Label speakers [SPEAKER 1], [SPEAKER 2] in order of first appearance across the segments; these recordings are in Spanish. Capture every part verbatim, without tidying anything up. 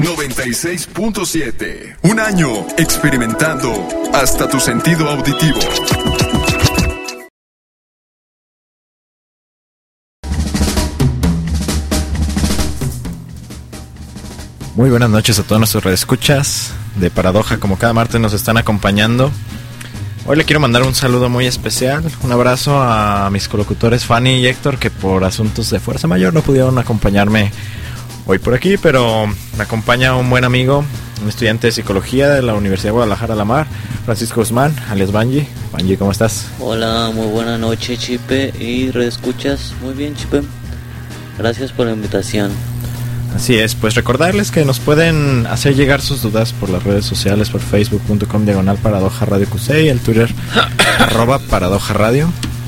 [SPEAKER 1] noventa y seis punto siete. Un año experimentando hasta tu sentido auditivo.
[SPEAKER 2] Muy buenas noches a todos nuestros redescuchas de Paradoja, como cada martes nos están acompañando. Hoy le quiero mandar un saludo muy especial, un abrazo a mis colocutores Fanny y Héctor, que por asuntos de fuerza mayor no pudieron acompañarme hoy por aquí, pero me acompaña un buen amigo, un estudiante de psicología de la Universidad de Guadalajara La Mar, Francisco Guzmán, alias Banji. Banji, ¿cómo estás?
[SPEAKER 3] Hola, muy buena noche, Chipe, y redescuchas. Muy bien, Chipe, gracias por la invitación.
[SPEAKER 2] Así es, pues recordarles que nos pueden hacer llegar sus dudas por las redes sociales, por facebook punto com diagonal paradoja radio Q C y en Twitter arroba paradoja radio.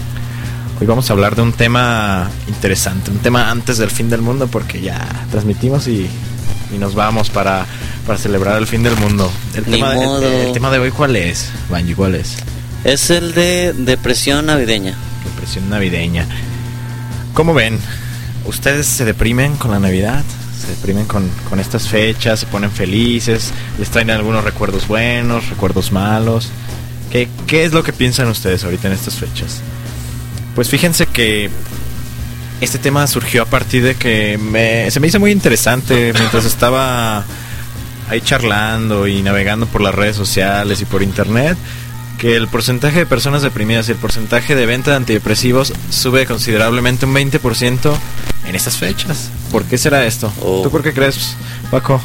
[SPEAKER 2] Hoy vamos a hablar de un tema interesante, un tema antes del fin del mundo, porque ya transmitimos y, y nos vamos para, para celebrar el fin del mundo. El tema, el, el tema de hoy, ¿cuál es, Banji? ¿Cuál es?
[SPEAKER 3] Es el de depresión navideña.
[SPEAKER 2] Depresión navideña. ¿Cómo ven? ¿Ustedes se deprimen con la Navidad? Se deprimen con, con estas fechas, se ponen felices, les traen algunos recuerdos buenos, recuerdos malos. ¿Qué, qué es lo que piensan ustedes ahorita en estas fechas? Pues fíjense que este tema surgió a partir de que me, se me hizo muy interesante mientras estaba ahí charlando y navegando por las redes sociales y por internet, que el porcentaje de personas deprimidas y el porcentaje de venta de antidepresivos sube considerablemente un veinte por ciento en estas fechas. ¿Por qué será esto? Oh. ¿Tú por qué crees, Paco?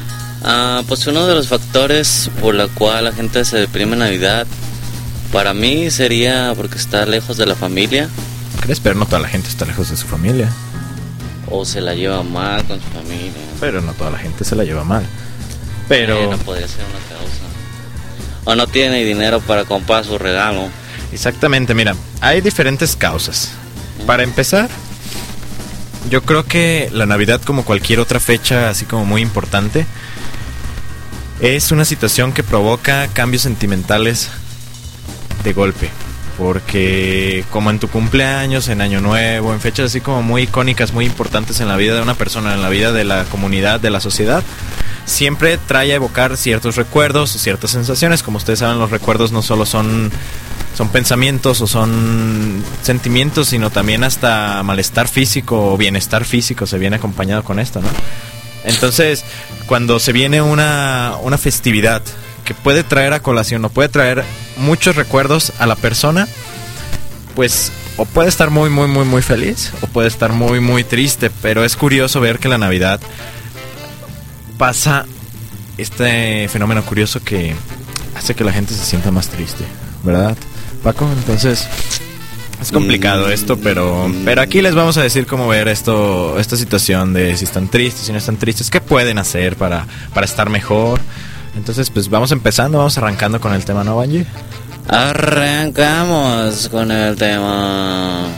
[SPEAKER 3] Ah, pues uno de los factores por la cual la gente se deprime en Navidad, para mí sería porque está lejos de la familia.
[SPEAKER 2] ¿Crees? Pero no toda la gente está lejos de su familia.
[SPEAKER 3] O se la lleva mal con su familia.
[SPEAKER 2] Pero no toda la gente se la lleva mal. Pero
[SPEAKER 3] eh, no podría ser una causa. O no tiene dinero para comprar su regalo.
[SPEAKER 2] Exactamente, mira, hay diferentes causas. Para empezar, yo creo que la Navidad, como cualquier otra fecha así como muy importante, es una situación que provoca cambios sentimentales de golpe. Porque como en tu cumpleaños, en Año Nuevo, en fechas así como muy icónicas, muy importantes en la vida de una persona, en la vida de la comunidad, de la sociedad, siempre trae a evocar ciertos recuerdos, ciertas sensaciones. Como ustedes saben, los recuerdos no solo son, son pensamientos o son sentimientos, sino también hasta malestar físico o bienestar físico se viene acompañado con esto, ¿no? Entonces, cuando se viene una, una festividad que puede traer a colación o puede traer muchos recuerdos a la persona, pues o puede estar muy, muy, muy, muy feliz o puede estar muy, muy triste. Pero es curioso ver que la Navidad pasa este fenómeno curioso que hace que la gente se sienta más triste, ¿verdad, Paco? Entonces es complicado esto, pero pero aquí les vamos a decir cómo ver esto, esta situación de si están tristes, si no están tristes, qué pueden hacer para, para estar mejor. Entonces pues vamos empezando, vamos arrancando con el tema, ¿no, Banji?
[SPEAKER 3] Arrancamos con el tema.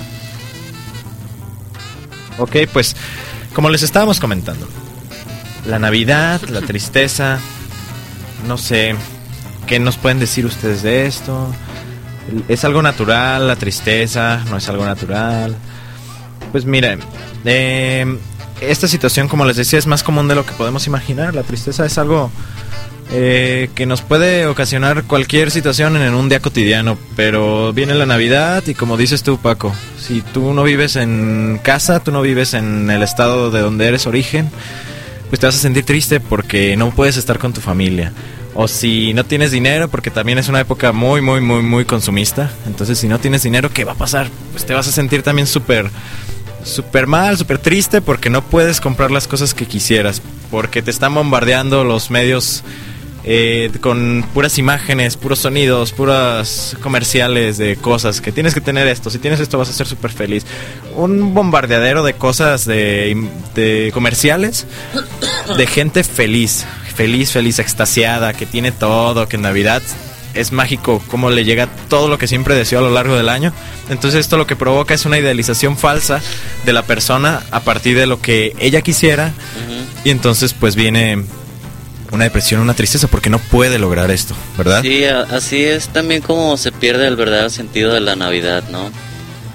[SPEAKER 2] Ok, pues como les estábamos comentando, la Navidad, la tristeza, no sé, ¿qué nos pueden decir ustedes de esto? ¿Es algo natural la tristeza? ¿No es algo natural? Pues miren, eh, esta situación, como les decía, es más común de lo que podemos imaginar. La tristeza es algo eh, que nos puede ocasionar cualquier situación en un día cotidiano, pero viene la Navidad y como dices tú, Paco, si tú no vives en casa, tú no vives en el estado de donde eres origen, pues te vas a sentir triste porque no puedes estar con tu familia. O si no tienes dinero, porque también es una época muy, muy, muy, muy consumista. Entonces, si no tienes dinero, ¿qué va a pasar? Pues te vas a sentir también súper, súper mal, súper triste porque no puedes comprar las cosas que quisieras. Porque te están bombardeando los medios eh, con puras imágenes, puros sonidos, puras comerciales de cosas. Que tienes que tener esto, si tienes esto vas a ser súper feliz. Un bombardeadero de cosas, de, de comerciales, de gente feliz. Feliz, feliz, extasiada, que tiene todo, que en Navidad es mágico cómo le llega todo lo que siempre deseó a lo largo del año. Entonces esto lo que provoca es una idealización falsa de la persona a partir de lo que ella quisiera. Uh-huh. Y entonces pues viene una depresión, una tristeza porque no puede lograr esto, ¿verdad?
[SPEAKER 3] Sí, así es también como se pierde el verdadero sentido de la Navidad, ¿no?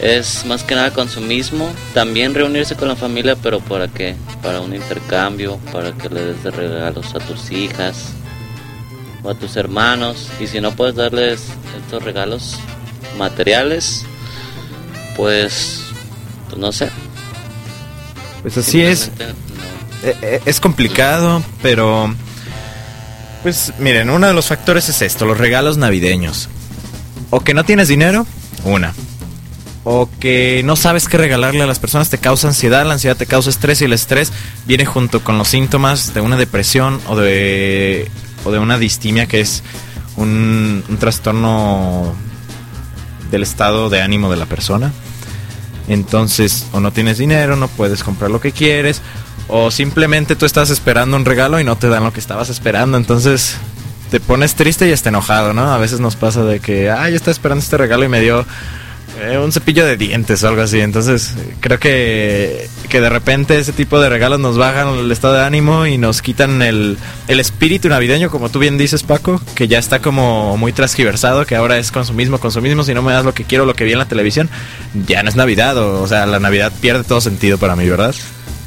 [SPEAKER 3] es más que nada consumismo. También reunirse con la familia, pero ¿para qué? Para un intercambio, para que le des de regalos a tus hijas o a tus hermanos. Y si no puedes darles estos regalos materiales, pues, pues no sé.
[SPEAKER 2] Pues así es. No. Es complicado, pero pues miren, uno de los factores es esto, los regalos navideños. O que no tienes dinero, una. O que no sabes qué regalarle a las personas, te causa ansiedad, la ansiedad te causa estrés y el estrés viene junto con los síntomas de una depresión o de o de una distimia, que es un, un trastorno del estado de ánimo de la persona. Entonces, o no tienes dinero, no puedes comprar lo que quieres, o simplemente tú estás esperando un regalo y no te dan lo que estabas esperando, entonces te pones triste y hasta enojado, ¿no? A veces nos pasa de que, ah, yo estaba esperando este regalo y me dio eh, un cepillo de dientes o algo así. Entonces creo que, que de repente ese tipo de regalos nos bajan el estado de ánimo y nos quitan el, el espíritu navideño, como tú bien dices, Paco, que ya está como muy transgiversado, que ahora es consumismo, consumismo, si no me das lo que quiero, lo que vi en la televisión, ya no es Navidad, o, o sea, la Navidad pierde todo sentido para mí, ¿verdad?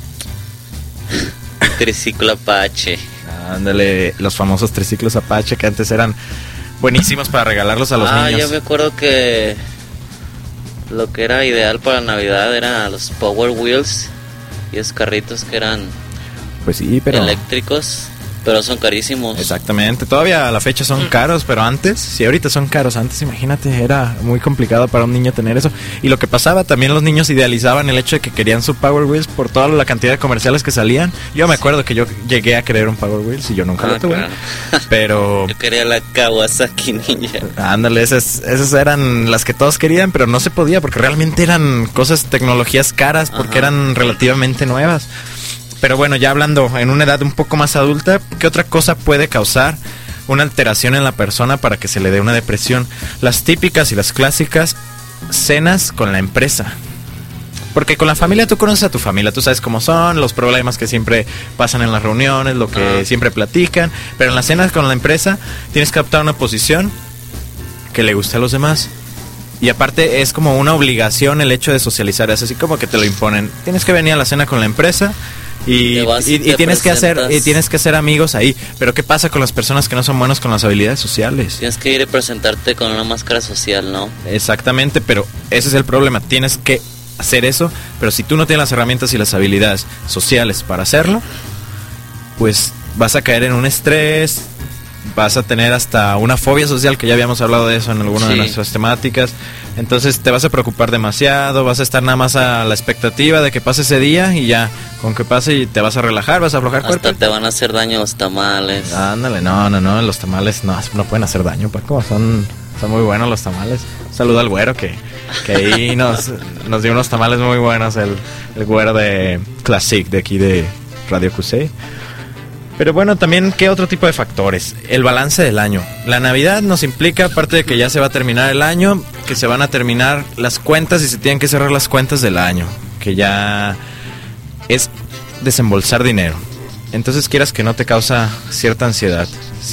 [SPEAKER 3] Triciclo Apache.
[SPEAKER 2] Ándale, los famosos triciclos Apache que antes eran buenísimos para regalarlos a los
[SPEAKER 3] ah,
[SPEAKER 2] niños.
[SPEAKER 3] Ah, yo me acuerdo que lo que era ideal para Navidad eran los Power Wheels y esos carritos que eran
[SPEAKER 2] pues sí, pero
[SPEAKER 3] eléctricos, pero son carísimos.
[SPEAKER 2] Exactamente, todavía a la fecha son caros, pero antes, si ahorita son caros, antes imagínate, era muy complicado para un niño tener eso. Y lo que pasaba, también los niños idealizaban el hecho de que querían su Power Wheels por toda la cantidad de comerciales que salían. Yo me acuerdo que yo llegué a querer un Power Wheels y yo nunca
[SPEAKER 3] ah,
[SPEAKER 2] lo tuve,
[SPEAKER 3] claro.
[SPEAKER 2] Pero
[SPEAKER 3] yo quería la Kawasaki Ninja.
[SPEAKER 2] Ándale, esas, esas eran las que todos querían, pero no se podía porque realmente eran cosas, tecnologías caras, porque Ajá. eran relativamente nuevas. Pero bueno, ya hablando en una edad un poco más adulta, ¿qué otra cosa puede causar una alteración en la persona para que se le dé una depresión? Las típicas y las clásicas cenas con la empresa. Porque con la familia tú conoces a tu familia, tú sabes cómo son, los problemas que siempre pasan en las reuniones, lo que siempre platican. Pero en las cenas con la empresa tienes que adoptar una posición que le guste a los demás. Y aparte es como una obligación el hecho de socializar, es así como que te lo imponen. Tienes que venir a la cena con la empresa y, y, y tienes que hacer y tienes que hacer amigos ahí. Pero ¿qué pasa con las personas que no son buenos con las habilidades sociales?
[SPEAKER 3] Tienes que ir y presentarte con una máscara social, ¿no?
[SPEAKER 2] Exactamente, pero ese es el problema. Tienes que hacer eso, pero si tú no tienes las herramientas y las habilidades sociales para hacerlo, pues vas a caer en un estrés, vas a tener hasta una fobia social, que ya habíamos hablado de eso en alguna sí. de nuestras temáticas. Entonces te vas a preocupar demasiado, vas a estar nada más a la expectativa de que pase ese día y ya, con que pase y te vas a relajar, vas a aflojar
[SPEAKER 3] hasta
[SPEAKER 2] cuerpo.
[SPEAKER 3] Hasta te van a hacer daño los tamales.
[SPEAKER 2] Ándale, no, no, no, los tamales no, no pueden hacer daño, Paco, son, son muy buenos los tamales. Un saludo al güero que, que ahí nos, nos dio unos tamales muy buenos, el, el güero de Classic de aquí de Radio Q C. Pero bueno, también, ¿qué otro tipo de factores? El balance del año. La Navidad nos implica, aparte de que ya se va a terminar el año, que se van a terminar las cuentas y se tienen que cerrar las cuentas del año, que ya es desembolsar dinero. Entonces, quieras que no, te causa cierta ansiedad,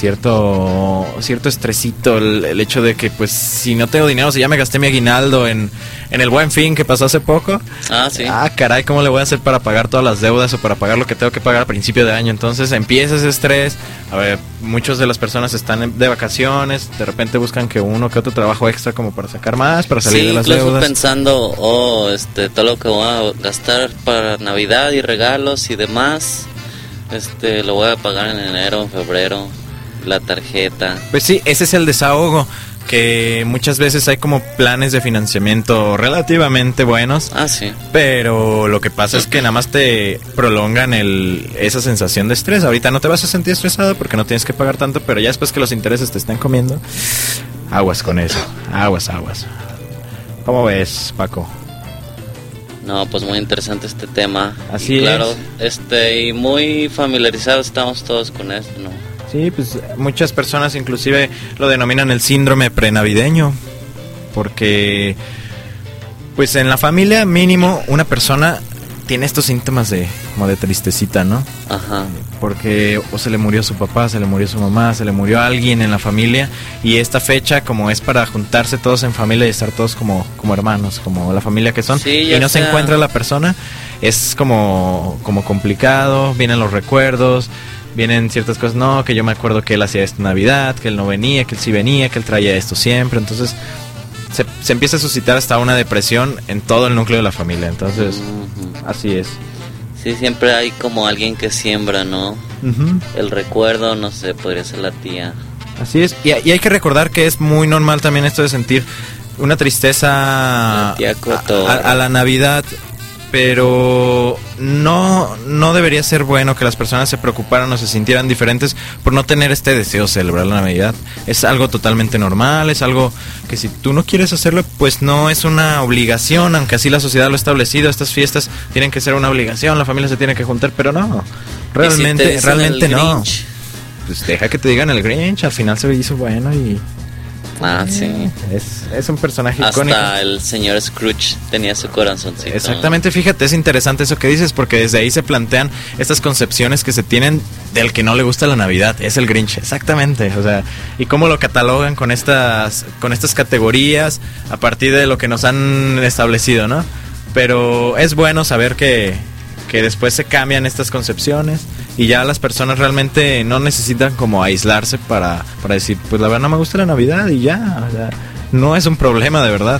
[SPEAKER 2] cierto cierto estresito, el, el hecho de que, pues, si no tengo dinero, si ya me gasté mi aguinaldo en, en el Buen Fin que pasó hace poco.
[SPEAKER 3] Ah, sí.
[SPEAKER 2] Ah, caray, ¿cómo le voy a hacer para pagar todas las deudas o para pagar lo que tengo que pagar a principio de año? Entonces empieza ese estrés. A ver, muchas de las personas están de vacaciones, de repente buscan que uno que otro trabajo extra como para sacar más, para salir
[SPEAKER 3] sí,
[SPEAKER 2] de las
[SPEAKER 3] incluso
[SPEAKER 2] deudas.
[SPEAKER 3] Pensando, oh, este, todo lo que voy a gastar para Navidad y regalos y demás, este, lo voy a pagar en enero, en febrero, la tarjeta.
[SPEAKER 2] Pues sí, ese es el desahogo, que muchas veces hay como planes de financiamiento relativamente buenos.
[SPEAKER 3] Ah, sí.
[SPEAKER 2] Pero lo que pasa es que nada más te prolongan el, esa sensación de estrés. Ahorita no te vas a sentir estresado porque no tienes que pagar tanto, pero ya después que los intereses te están comiendo, aguas con eso, aguas, aguas. ¿Cómo ves, Paco?
[SPEAKER 3] No, pues muy interesante este tema.
[SPEAKER 2] Así
[SPEAKER 3] y claro,
[SPEAKER 2] es.
[SPEAKER 3] este, y muy familiarizados estamos todos con esto, ¿no?
[SPEAKER 2] Sí, pues muchas personas inclusive lo denominan el síndrome prenavideño, porque pues en la familia mínimo una persona tiene estos síntomas de como de tristecita, ¿no?
[SPEAKER 3] Ajá.
[SPEAKER 2] Porque o se le murió su papá, se le murió su mamá, se le murió alguien en la familia, y esta fecha como es para juntarse todos en familia y estar todos como, como hermanos, como la familia que son,
[SPEAKER 3] Sí,
[SPEAKER 2] y
[SPEAKER 3] ya
[SPEAKER 2] no se
[SPEAKER 3] sea-
[SPEAKER 2] encuentra la persona, es como, como complicado, vienen los recuerdos, vienen ciertas cosas, no, que yo me acuerdo que él hacía esto en Navidad, que él no venía, que él sí venía, que él traía esto siempre, entonces se, se empieza a suscitar hasta una depresión en todo el núcleo de la familia, entonces
[SPEAKER 3] Ujú.
[SPEAKER 2] así es.
[SPEAKER 3] Sí, siempre hay como alguien que siembra, ¿no?
[SPEAKER 2] Ujú.
[SPEAKER 3] El recuerdo, no sé, podría ser la tía.
[SPEAKER 2] Así es, y, y hay que recordar que es muy normal también esto de sentir una tristeza
[SPEAKER 3] La tía
[SPEAKER 2] a,
[SPEAKER 3] Cotorra.
[SPEAKER 2] a- a la Navidad, pero no, no debería ser bueno que las personas se preocuparan o se sintieran diferentes por no tener este deseo de celebrar la Navidad. Es algo totalmente normal, es algo que si tú no quieres hacerlo, pues no es una obligación, aunque así la sociedad lo ha establecido, estas fiestas tienen que ser una obligación, la familia se tiene que juntar, pero no, realmente,
[SPEAKER 3] ¿Y si te dicen
[SPEAKER 2] realmente
[SPEAKER 3] el
[SPEAKER 2] no.
[SPEAKER 3] Grinch?
[SPEAKER 2] Pues deja que te digan el Grinch, al final se hizo bueno y
[SPEAKER 3] Ah, sí.
[SPEAKER 2] es, es un personaje icónico.
[SPEAKER 3] Hasta el señor Scrooge tenía su corazoncito.
[SPEAKER 2] Exactamente, fíjate, es interesante eso que dices, porque desde ahí se plantean estas concepciones que se tienen del que no le gusta la Navidad, es el Grinch, exactamente, o sea, y cómo lo catalogan con estas, con estas categorías a partir de lo que nos han establecido, ¿no? Pero es bueno saber que, que después se cambian estas concepciones y ya las personas realmente no necesitan como aislarse para, para decir, pues la verdad no me gusta la Navidad y ya, o sea, no es un problema de verdad.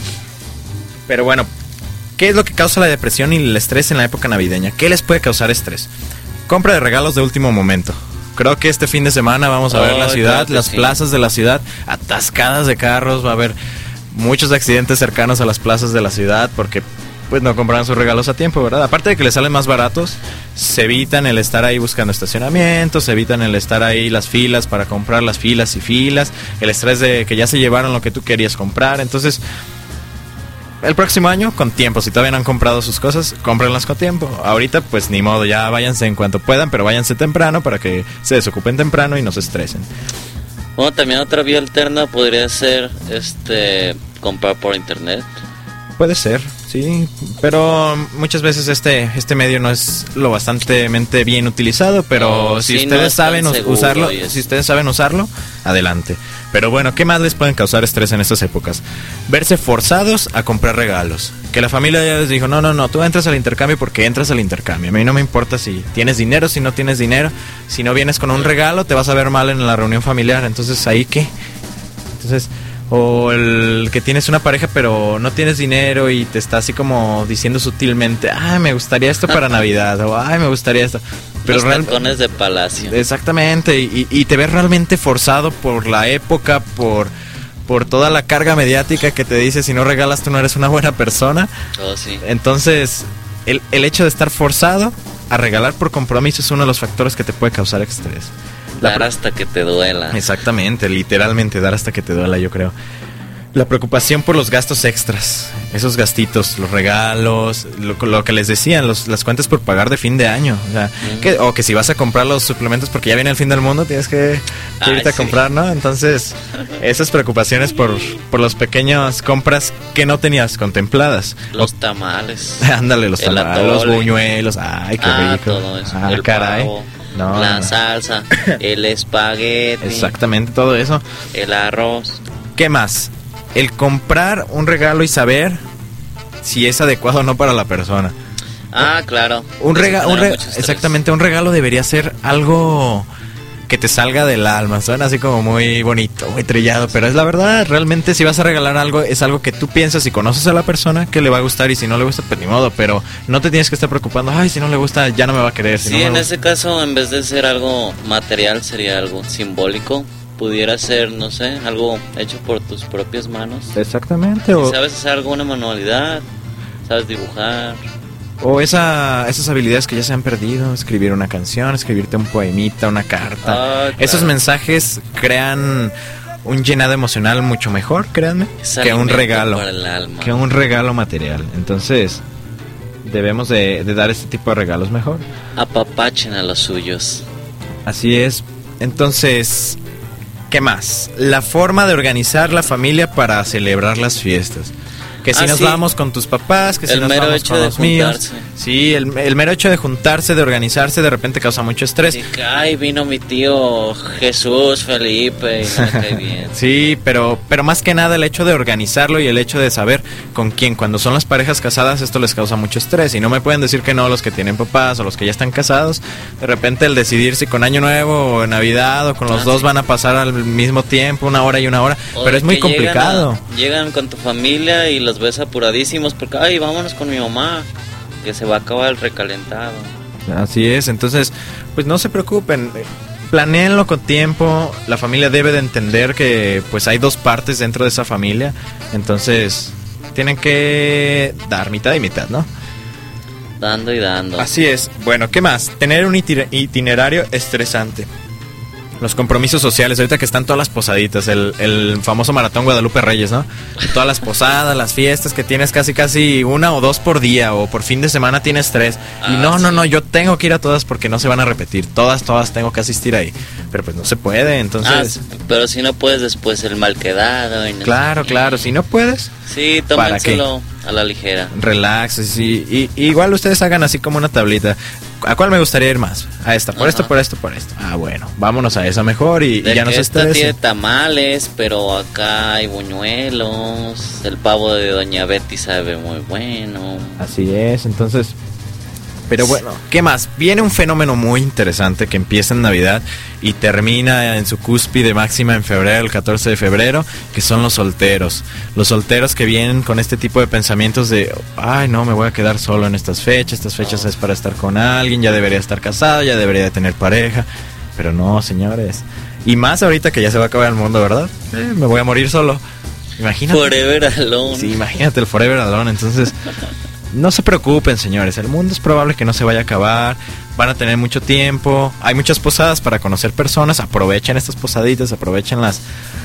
[SPEAKER 2] Pero bueno, ¿qué es lo que causa la depresión y el estrés en la época navideña? ¿Qué les puede causar estrés? Compra de regalos de último momento. Creo que este fin de semana vamos a ver
[SPEAKER 3] Oh,
[SPEAKER 2] la ciudad,
[SPEAKER 3] claro que
[SPEAKER 2] las
[SPEAKER 3] sí.
[SPEAKER 2] plazas de la ciudad atascadas de carros, va a haber muchos accidentes cercanos a las plazas de la ciudad porque pues no compraron sus regalos a tiempo, ¿verdad? Aparte de que les salen más baratos, se evitan el estar ahí buscando estacionamientos, se evitan el estar ahí las filas para comprar las filas y filas, el estrés de que ya se llevaron lo que tú querías comprar, entonces el próximo año con tiempo, si todavía no han comprado sus cosas, cómprenlas con tiempo. Ahorita pues ni modo, ya váyanse en cuanto puedan, pero váyanse temprano para que se desocupen temprano y no se estresen.
[SPEAKER 3] Bueno, también otra vía alterna podría ser este comprar por internet.
[SPEAKER 2] Puede ser, sí, pero muchas veces este este medio no es lo bastantemente bien utilizado, pero
[SPEAKER 3] No,
[SPEAKER 2] si
[SPEAKER 3] sí, no
[SPEAKER 2] ustedes
[SPEAKER 3] es tan
[SPEAKER 2] saben us-
[SPEAKER 3] seguro
[SPEAKER 2] usarlo,
[SPEAKER 3] y es-
[SPEAKER 2] si ustedes saben usarlo, adelante. Pero bueno, ¿qué más les pueden causar estrés en estas épocas? Verse forzados a comprar regalos. Que la familia ya les dijo, no, no, no, tú entras al intercambio porque entras al intercambio. A mí no me importa si tienes dinero, si no tienes dinero. Si no vienes con un regalo, te vas a ver mal en la reunión familiar. Entonces, ¿ahí qué? Entonces... O el que tienes una pareja pero no tienes dinero y te está así como diciendo sutilmente, ay, me gustaría esto para Navidad, o ay, me gustaría esto. Pero
[SPEAKER 3] Los
[SPEAKER 2] real-
[SPEAKER 3] tacones de palacio.
[SPEAKER 2] exactamente, y, y te ves realmente forzado por la época, por, por toda la carga mediática que te dice, si no regalas tú no eres una buena persona.
[SPEAKER 3] Oh, sí.
[SPEAKER 2] Entonces, el, el hecho de estar forzado a regalar por compromiso es uno de los factores que te puede causar estrés. La
[SPEAKER 3] Dar
[SPEAKER 2] pre-
[SPEAKER 3] hasta que te duela.
[SPEAKER 2] Exactamente, literalmente dar hasta que te duela, yo creo. La preocupación por los gastos extras, esos gastitos, los regalos, lo, lo que les decían, los, las cuentas por pagar de fin de año. O sea,
[SPEAKER 3] Mm.
[SPEAKER 2] que, o que si vas a comprar los suplementos porque ya viene el fin del mundo, tienes que, que
[SPEAKER 3] Ay,
[SPEAKER 2] irte a
[SPEAKER 3] sí.
[SPEAKER 2] comprar, ¿no? Entonces, esas preocupaciones por, por las pequeñas compras que no tenías contempladas.
[SPEAKER 3] Los tamales.
[SPEAKER 2] Ándale, los
[SPEAKER 3] El
[SPEAKER 2] tamales, los
[SPEAKER 3] atole.
[SPEAKER 2] buñuelos, ay, qué
[SPEAKER 3] Ah,
[SPEAKER 2] rico.
[SPEAKER 3] todo eso.
[SPEAKER 2] Ah,
[SPEAKER 3] el
[SPEAKER 2] caray.
[SPEAKER 3] pavo,
[SPEAKER 2] No,
[SPEAKER 3] la
[SPEAKER 2] no.
[SPEAKER 3] salsa, el espagueti,
[SPEAKER 2] Exactamente, todo eso.
[SPEAKER 3] el arroz.
[SPEAKER 2] ¿Qué más? El comprar un regalo y saber si es adecuado o no para la persona.
[SPEAKER 3] Ah, claro.
[SPEAKER 2] Un
[SPEAKER 3] Eso
[SPEAKER 2] regalo,
[SPEAKER 3] genera mucho estrés.
[SPEAKER 2] exactamente, un regalo debería ser algo que te salga del alma. Suena así como muy bonito, muy trillado, pero es la verdad. Realmente si vas a regalar algo, es algo que tú piensas y conoces a la persona que le va a gustar, y si no le gusta, pues ni modo, pero no te tienes que estar preocupando, ay, si no le gusta, ya no me va a querer. Si
[SPEAKER 3] Sí,
[SPEAKER 2] no me
[SPEAKER 3] en
[SPEAKER 2] gusta-
[SPEAKER 3] ese caso, en vez de ser algo material, sería algo simbólico. Pudiera ser, no sé, algo hecho por tus propias manos.
[SPEAKER 2] Exactamente,
[SPEAKER 3] Si
[SPEAKER 2] o,
[SPEAKER 3] sabes hacer alguna manualidad, sabes dibujar.
[SPEAKER 2] o esa, esas habilidades que ya se han perdido, escribir una canción, escribirte un poemita, una carta.
[SPEAKER 3] Ah, claro.
[SPEAKER 2] Esos mensajes crean un llenado emocional mucho mejor, créanme,
[SPEAKER 3] Es
[SPEAKER 2] que un
[SPEAKER 3] alimento
[SPEAKER 2] regalo,
[SPEAKER 3] para el alma.
[SPEAKER 2] que un regalo material. Entonces, debemos de, de dar este tipo de regalos mejor.
[SPEAKER 3] Apapachen a los suyos.
[SPEAKER 2] Así es. Entonces, ¿qué más? La forma de organizar la familia para celebrar las fiestas. Que si
[SPEAKER 3] Ah,
[SPEAKER 2] nos
[SPEAKER 3] sí.
[SPEAKER 2] vamos con tus papás, que si
[SPEAKER 3] El
[SPEAKER 2] nos
[SPEAKER 3] mero
[SPEAKER 2] vamos
[SPEAKER 3] hecho
[SPEAKER 2] con
[SPEAKER 3] de
[SPEAKER 2] los míos.
[SPEAKER 3] juntarse.
[SPEAKER 2] Sí, el, el mero hecho de juntarse, de organizarse, de repente causa mucho estrés.
[SPEAKER 3] Sí, que, ay, vino mi tío Jesús, Felipe, y no me cae bien.
[SPEAKER 2] Sí, pero, pero más que nada el hecho de organizarlo y el hecho de saber con quién. Cuando son las parejas casadas, esto les causa mucho estrés. Y no me pueden decir que no los que tienen papás o los que ya están casados. De repente el decidir si con Año Nuevo o Navidad o con los
[SPEAKER 3] Ah,
[SPEAKER 2] dos
[SPEAKER 3] sí.
[SPEAKER 2] van a pasar al mismo tiempo, una hora y una hora.
[SPEAKER 3] O
[SPEAKER 2] Pero
[SPEAKER 3] de
[SPEAKER 2] es muy
[SPEAKER 3] que
[SPEAKER 2] complicado.
[SPEAKER 3] Llegan, a- llegan con tu familia y los ves apuradísimos porque, ay, vámonos con mi mamá, que se va a acabar el recalentado.
[SPEAKER 2] Así es, entonces, pues no se preocupen, planéenlo con tiempo, la familia debe de entender que pues hay dos partes dentro de esa familia, entonces tienen que dar mitad y mitad, ¿no?
[SPEAKER 3] Dando y dando.
[SPEAKER 2] Así es, bueno, ¿qué más? Tener un itiner- itinerario estresante. Los compromisos sociales, ahorita que están todas las posaditas, el, el famoso maratón Guadalupe Reyes, ¿no? Todas las posadas, las fiestas que tienes casi casi una o dos por día o por fin de semana tienes tres. Y
[SPEAKER 3] Ah,
[SPEAKER 2] no, no,
[SPEAKER 3] sí.
[SPEAKER 2] no, yo tengo que ir a todas porque no se van a repetir. Todas, todas tengo que asistir ahí. Pero pues no se puede,
[SPEAKER 3] Ah,
[SPEAKER 2] entonces...
[SPEAKER 3] pero si no puedes después el mal quedado. Y no
[SPEAKER 2] Claro,
[SPEAKER 3] sé qué.
[SPEAKER 2] claro, si no puedes,
[SPEAKER 3] Sí,
[SPEAKER 2] ¿Para qué?
[SPEAKER 3] tómenselo a la ligera.
[SPEAKER 2] relax. Y, y- igual ustedes hagan así como una tablita. ¿A cuál me gustaría ir más? A esta, por
[SPEAKER 3] Ajá.
[SPEAKER 2] esto, por esto, por esto. Ah, bueno, vámonos a esa mejor y, y
[SPEAKER 3] De
[SPEAKER 2] ya no
[SPEAKER 3] que
[SPEAKER 2] se
[SPEAKER 3] esta
[SPEAKER 2] estresen.
[SPEAKER 3] tiene tamales, pero acá hay buñuelos. El pavo de Doña Betty sabe muy bueno.
[SPEAKER 2] Así es, entonces... Pero bueno, ¿qué más? Viene un fenómeno muy interesante que empieza en Navidad y termina en su cúspide máxima en febrero, el catorce de febrero, que son los solteros. Los solteros que vienen con este tipo de pensamientos de, ay no, me voy a quedar solo en estas fechas, estas fechas es para estar con alguien, ya debería estar casado, ya debería de tener pareja. Pero no, señores. Y más ahorita que ya se va a acabar el mundo, ¿verdad? Eh, me voy a morir solo. Imagínate.
[SPEAKER 3] Forever Alone.
[SPEAKER 2] Sí, imagínate el Forever Alone, entonces... No se preocupen, señores, el mundo es probable que no se vaya a acabar, van a tener mucho tiempo, hay muchas posadas para conocer personas, aprovechen estas posaditas, aprovechen las,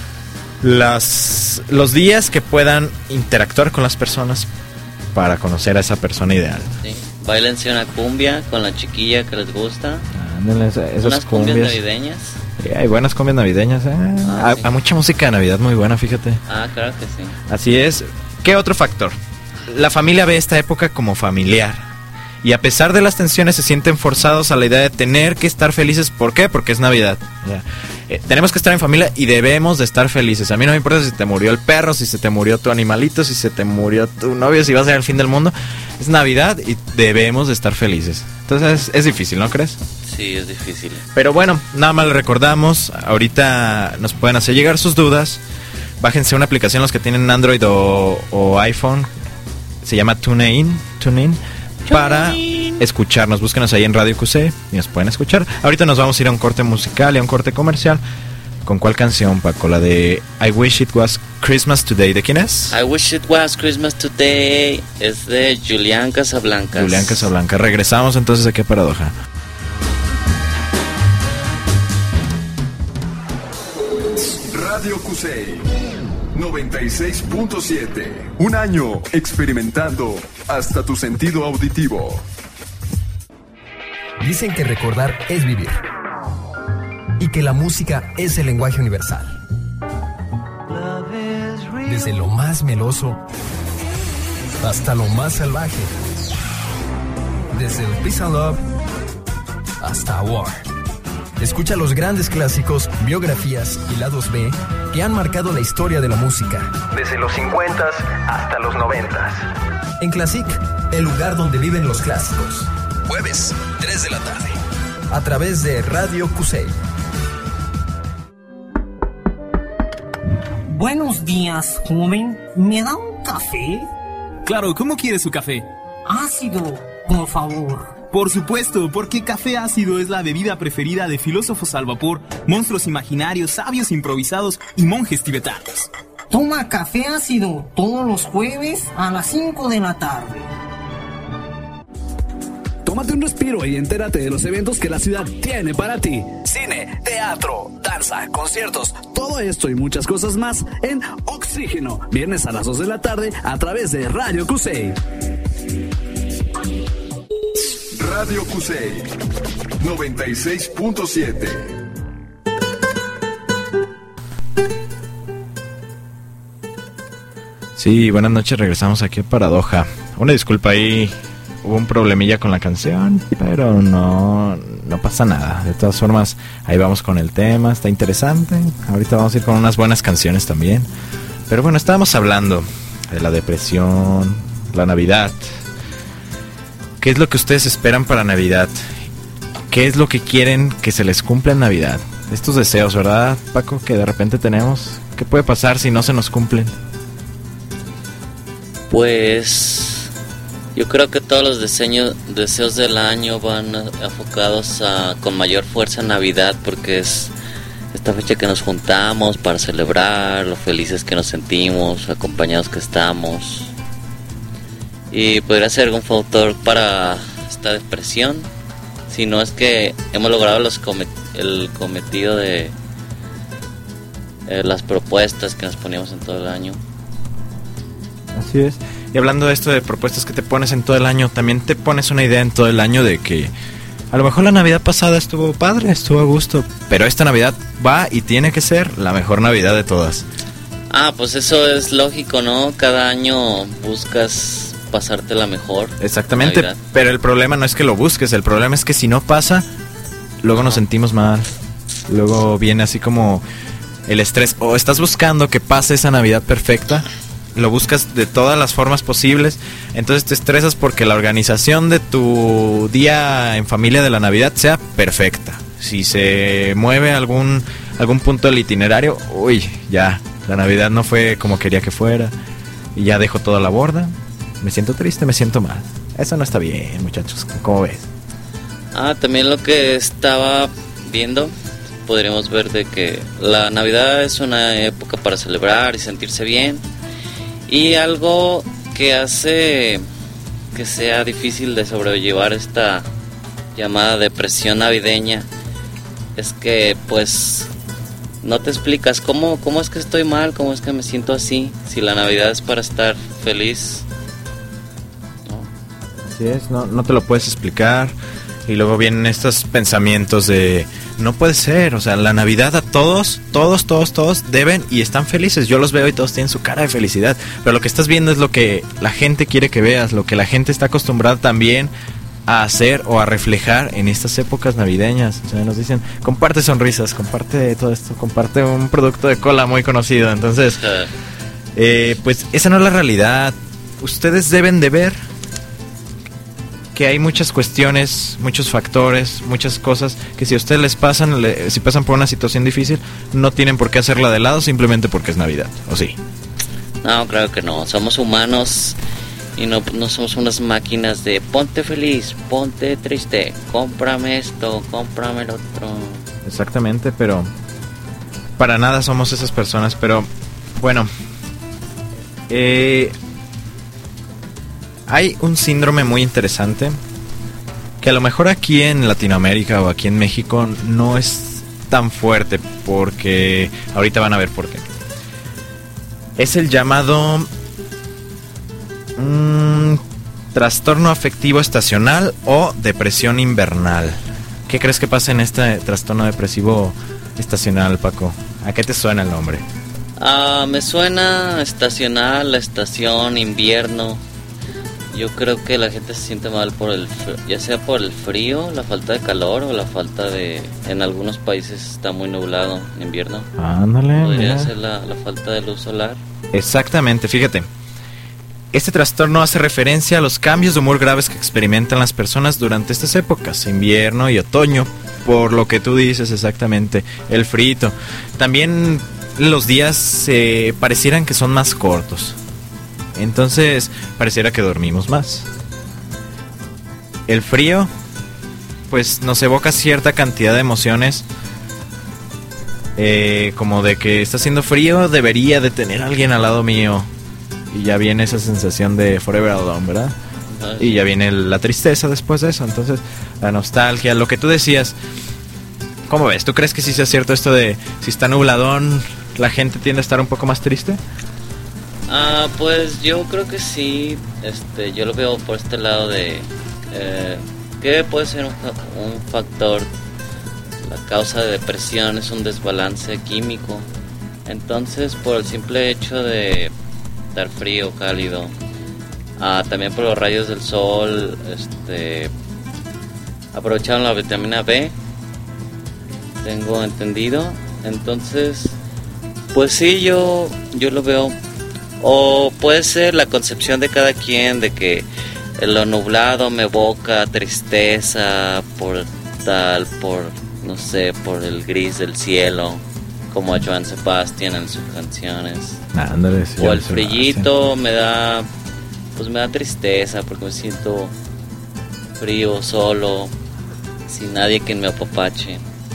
[SPEAKER 2] las los días que puedan interactuar con las personas para conocer a esa persona ideal.
[SPEAKER 3] Sí. Báilense una cumbia con la chiquilla que les gusta.
[SPEAKER 2] Ándale, esa- esas
[SPEAKER 3] Unas cumbias
[SPEAKER 2] cumbias.
[SPEAKER 3] navideñas.
[SPEAKER 2] Sí, hay buenas cumbias navideñas, ¿eh?
[SPEAKER 3] Ah,
[SPEAKER 2] hay,
[SPEAKER 3] sí.
[SPEAKER 2] hay mucha música de Navidad muy buena, fíjate.
[SPEAKER 3] Ah, claro que sí.
[SPEAKER 2] Así es. ¿Qué otro factor? La familia ve esta época como familiar. Y a pesar de las tensiones se sienten forzados a la idea de tener que estar felices. ¿Por qué? Porque es Navidad. O sea, eh, tenemos que estar en familia y debemos de estar felices. A mí no me importa si te murió el perro, si se te murió tu animalito, si se te murió tu novio, si va a ser el fin del mundo. Es Navidad y debemos de estar felices. Entonces es, es difícil, ¿no crees?
[SPEAKER 3] Sí, es difícil.
[SPEAKER 2] Pero bueno, nada más le recordamos. Ahorita nos pueden hacer llegar sus dudas. Bájense una aplicación los que tienen Android o, o iPhone. Se llama TuneIn, TuneIn para escucharnos. Búsquenos ahí en Radio Q C y nos pueden escuchar. Ahorita nos vamos a ir a un corte musical y a un corte comercial. ¿Con cuál canción, Paco? La de I Wish It Was Christmas Today. ¿De quién es?
[SPEAKER 3] I Wish It Was Christmas Today. Es de Julián Casablancas.
[SPEAKER 2] Julián Casablanca. Regresamos entonces a Qué Paradoja.
[SPEAKER 1] Radio Q C noventa y seis punto siete. Un año experimentando hasta tu sentido auditivo.
[SPEAKER 4] Dicen que recordar es vivir y que la música es el lenguaje universal. Desde lo más meloso hasta lo más salvaje. Desde el Peace and Love hasta War. Escucha los grandes clásicos, biografías y lados B que han marcado la historia de la música. Desde los cincuentas hasta los noventas. En Classic, el lugar donde viven los clásicos. Jueves, tres de la tarde. A través de Radio Q C.
[SPEAKER 5] Buenos días, joven. ¿Me da un café?
[SPEAKER 6] Claro, ¿cómo quiere su café?
[SPEAKER 5] Ácido, por favor.
[SPEAKER 6] Por supuesto, porque café ácido es la bebida preferida de filósofos al vapor, monstruos imaginarios, sabios improvisados y monjes tibetanos.
[SPEAKER 5] Toma café ácido todos los jueves a las cinco de la tarde.
[SPEAKER 7] Tómate un respiro y entérate de los eventos que la ciudad tiene para ti. Cine, teatro, danza, conciertos, todo esto y muchas cosas más en Oxígeno. Viernes a las dos de la tarde a través de Radio Q C.
[SPEAKER 1] Radio Q C noventa y seis punto siete.
[SPEAKER 2] Sí, buenas noches, regresamos aquí a Paradoja. Una disculpa ahí, hubo un problemilla con la canción, pero no, no pasa nada. De todas formas, ahí vamos con el tema, está interesante. Ahorita vamos a ir con unas buenas canciones también. Pero bueno, estábamos hablando de la depresión, la Navidad. ¿Qué es lo que ustedes esperan para Navidad? ¿Qué es lo que quieren que se les cumpla en Navidad? Estos deseos, ¿verdad, Paco? Que de repente tenemos. ¿Qué puede pasar si no se nos cumplen?
[SPEAKER 3] Pues yo creo que todos los deseos, deseos del año van enfocados a, con mayor fuerza en Navidad, porque es esta fecha que nos juntamos para celebrar lo felices que nos sentimos, acompañados que estamos. Y podría ser un factor para esta depresión, si no es que hemos logrado los comet- el cometido de eh, las propuestas que nos poníamos en todo el año.
[SPEAKER 2] Así es. Y hablando de esto de propuestas que te pones en todo el año, también te pones una idea en todo el año de que a lo mejor la Navidad pasada estuvo padre, estuvo a gusto, pero esta Navidad va y tiene que ser la mejor Navidad de todas.
[SPEAKER 3] Ah, pues eso es lógico, ¿no? Cada año buscas pasarte la mejor.
[SPEAKER 2] Exactamente,
[SPEAKER 3] Navidad.
[SPEAKER 2] Pero el problema no es que lo busques, el problema es que si no pasa, luego nos sentimos mal. Luego viene así como el estrés, o estás buscando que pase esa Navidad perfecta, lo buscas de todas las formas posibles, entonces te estresas porque la organización de tu día en familia de la Navidad sea perfecta. Si se mueve algún algún punto del itinerario, uy, ya, la Navidad no fue como quería que fuera, y ya dejo toda la borda, me siento triste, me siento mal. Eso no está bien, muchachos, ¿cómo ves?
[SPEAKER 3] Ah, también lo que estaba viendo, podríamos ver de que la Navidad es una época para celebrar y sentirse bien. Y algo que hace que sea difícil de sobrellevar esta llamada depresión navideña es que pues no te explicas cómo, cómo es que estoy mal, cómo es que me siento así, si la Navidad es para estar feliz, ¿no?
[SPEAKER 2] Así es, no, no te lo puedes explicar. Y luego vienen estos pensamientos de no puede ser, o sea, la Navidad a todos, todos, todos, todos deben y están felices. Yo los veo y todos tienen su cara de felicidad, pero lo que estás viendo es lo que la gente quiere que veas, lo que la gente está acostumbrada también a hacer o a reflejar en estas épocas navideñas. O sea, nos dicen, comparte sonrisas, comparte todo esto, comparte un producto de cola muy conocido. Entonces, eh, pues esa no es la realidad. Ustedes deben de ver que hay muchas cuestiones, muchos factores, muchas cosas que si a ustedes les pasan, le, si pasan por una situación difícil, no tienen por qué hacerla de lado simplemente porque es Navidad, ¿o sí?
[SPEAKER 3] No, claro que no, somos humanos y no, no somos unas máquinas de ponte feliz, ponte triste, cómprame esto, cómprame el otro.
[SPEAKER 2] Exactamente, pero para nada somos esas personas, pero bueno, eh... hay un síndrome muy interesante que a lo mejor aquí en Latinoamérica o aquí en México no es tan fuerte, porque ahorita van a ver por qué. Es el llamado mmm, trastorno afectivo estacional o depresión invernal. ¿Qué crees que pasa en este trastorno depresivo estacional, Paco? ¿A qué te suena el nombre?
[SPEAKER 3] Ah, me suena estacional, la estación, invierno. Yo creo que la gente se siente mal por el, ya sea por el frío, la falta de calor o la falta de, en algunos países está muy nublado en invierno.
[SPEAKER 2] Ándale.
[SPEAKER 3] Podría
[SPEAKER 2] mira.
[SPEAKER 3] ser la, la falta de luz solar.
[SPEAKER 2] Exactamente, fíjate. Este trastorno hace referencia a los cambios de humor graves que experimentan las personas durante estas épocas, invierno y otoño, por lo que tú dices exactamente, el frito. También los días eh, parecieran que son más cortos. Entonces, pareciera que dormimos más. El frío, pues nos evoca cierta cantidad de emociones. Eh, como de que está haciendo frío, debería de tener a alguien al lado mío. Y ya viene esa sensación de Forever Alone, ¿verdad?
[SPEAKER 3] Ah,
[SPEAKER 2] Y ya viene la tristeza después de eso. Entonces, la nostalgia, lo que tú decías. ¿Cómo ves? ¿Tú crees que sí sea cierto esto de si está nubladón, la gente tiende a estar un poco más triste?
[SPEAKER 3] Ah, pues yo creo que sí, este, yo lo veo por este lado de eh, que puede ser un, un factor, la causa de depresión es un desbalance químico, entonces por el simple hecho de estar frío, cálido. Ah, también por los rayos del sol, este, aprovecharon la vitamina B, tengo entendido. Entonces, pues sí, yo, yo lo veo. O puede ser la concepción de cada quien de que lo nublado me evoca tristeza por tal, por, no sé, por el gris del cielo, como a Joan Sebastián en sus canciones.
[SPEAKER 2] Ándale, sí,
[SPEAKER 3] o el frillito me da, pues me da tristeza porque me siento frío, solo, sin nadie que me apapache.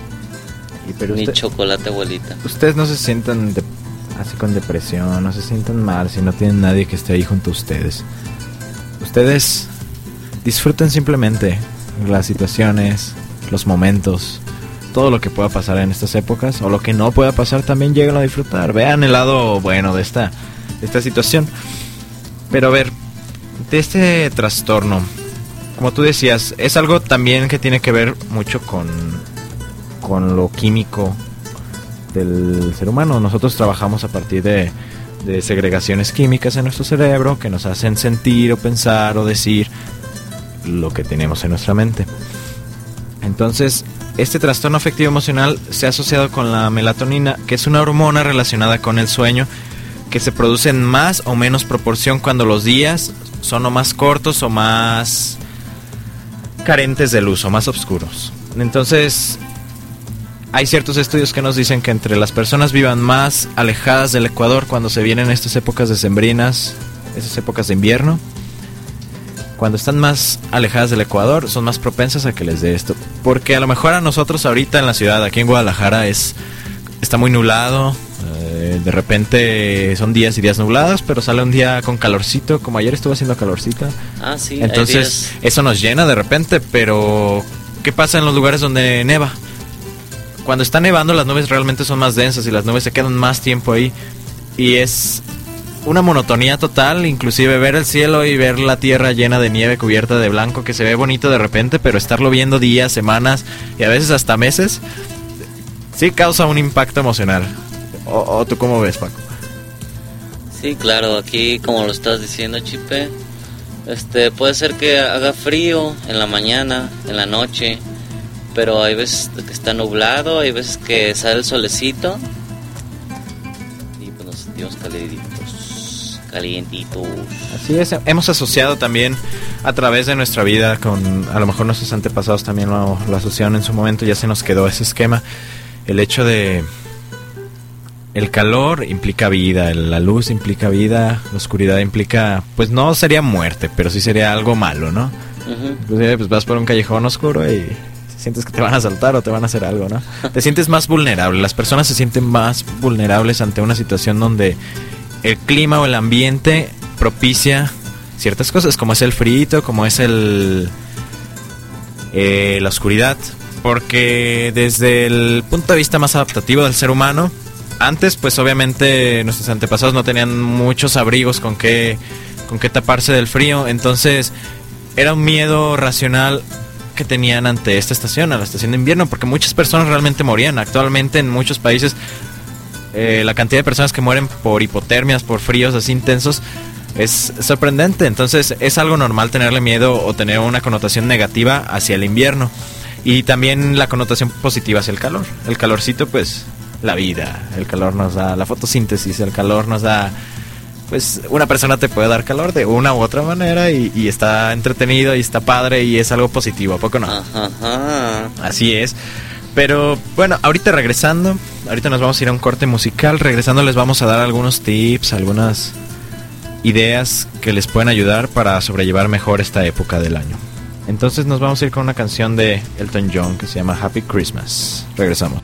[SPEAKER 2] Y pero
[SPEAKER 3] Ni
[SPEAKER 2] usted,
[SPEAKER 3] chocolate, abuelita.
[SPEAKER 2] Ustedes no se sientan de, así con depresión, no se sientan mal si no tienen nadie que esté ahí junto a ustedes. Ustedes disfruten simplemente las situaciones, los momentos, todo lo que pueda pasar en estas épocas, o lo que no pueda pasar también lleguen a disfrutar. Vean el lado bueno de esta, de esta situación. Pero a ver, de este trastorno, como tú decías, es algo también que tiene que ver mucho con, con lo químico del ser humano. Nosotros trabajamos a partir de, de segregaciones químicas en nuestro cerebro que nos hacen sentir o pensar o decir lo que tenemos en nuestra mente. Entonces, este trastorno afectivo emocional se ha asociado con la melatonina, que es una hormona relacionada con el sueño, que se produce en más o menos proporción cuando los días son o más cortos o más carentes de luz o más oscuros. Entonces, hay ciertos estudios que nos dicen que entre las personas vivan más alejadas del ecuador cuando se vienen estas épocas decembrinas, esas épocas de invierno, cuando están más alejadas del ecuador, son más propensas a que les dé esto. Porque a lo mejor a nosotros ahorita en la ciudad, aquí en Guadalajara, es está muy nublado. Eh, de repente son días y días nublados, pero sale un día con calorcito, como ayer estuvo haciendo calorcito.
[SPEAKER 3] Ah, sí.
[SPEAKER 2] Entonces eso nos llena de repente, pero ¿qué pasa en los lugares donde neva? Cuando está nevando las nubes realmente son más densas y las nubes se quedan más tiempo ahí. Y es una monotonía total, inclusive ver el cielo y ver la tierra llena de nieve cubierta de blanco, que se ve bonito de repente, pero estarlo viendo días, semanas y a veces hasta meses, sí causa un impacto emocional. ¿O, o tú cómo ves, Paco?
[SPEAKER 3] Sí, claro, aquí como lo estás diciendo, Chipe, este, puede ser que haga frío en la mañana, en la noche, pero hay veces que está nublado, hay veces que sale el solecito y pues nos sentimos calientitos, calientitos.
[SPEAKER 2] Así es, hemos asociado también a través de nuestra vida con, a lo mejor nuestros antepasados también lo, lo asociaron en su momento, ya se nos quedó ese esquema, el hecho de el calor implica vida, la luz implica vida, la oscuridad implica, pues no sería muerte, pero sí sería algo malo, ¿no? Uh-huh. Inclusive pues vas por un callejón oscuro y sientes que te van a asaltar o te van a hacer algo, ¿no? Te sientes más vulnerable, las personas se sienten más vulnerables ante una situación donde el clima o el ambiente propicia ciertas cosas, como es el frío, como es el eh, la oscuridad, porque desde el punto de vista más adaptativo del ser humano, antes pues obviamente nuestros antepasados no tenían muchos abrigos con qué, con qué taparse del frío, entonces era un miedo racional que tenían ante esta estación, a la estación de invierno, porque muchas personas realmente morían. Actualmente en muchos países eh, la cantidad de personas que mueren por hipotermias, por fríos así intensos, es sorprendente. Entonces es algo normal tenerle miedo o tener una connotación negativa hacia el invierno, y también la connotación positiva hacia el calor. El calorcito, pues la vida, el calor nos da la fotosíntesis, el calor nos da, pues una persona te puede dar calor de una u otra manera y, y está entretenido y está padre y es algo positivo, ¿a poco no?
[SPEAKER 3] Ajá.
[SPEAKER 2] Así es. Pero bueno, ahorita regresando, ahorita nos vamos a ir a un corte musical. Regresando les vamos a dar algunos tips, algunas ideas que les pueden ayudar para sobrellevar mejor esta época del año. Entonces nos vamos a ir con una canción de Elton John que se llama Happy Christmas. Regresamos.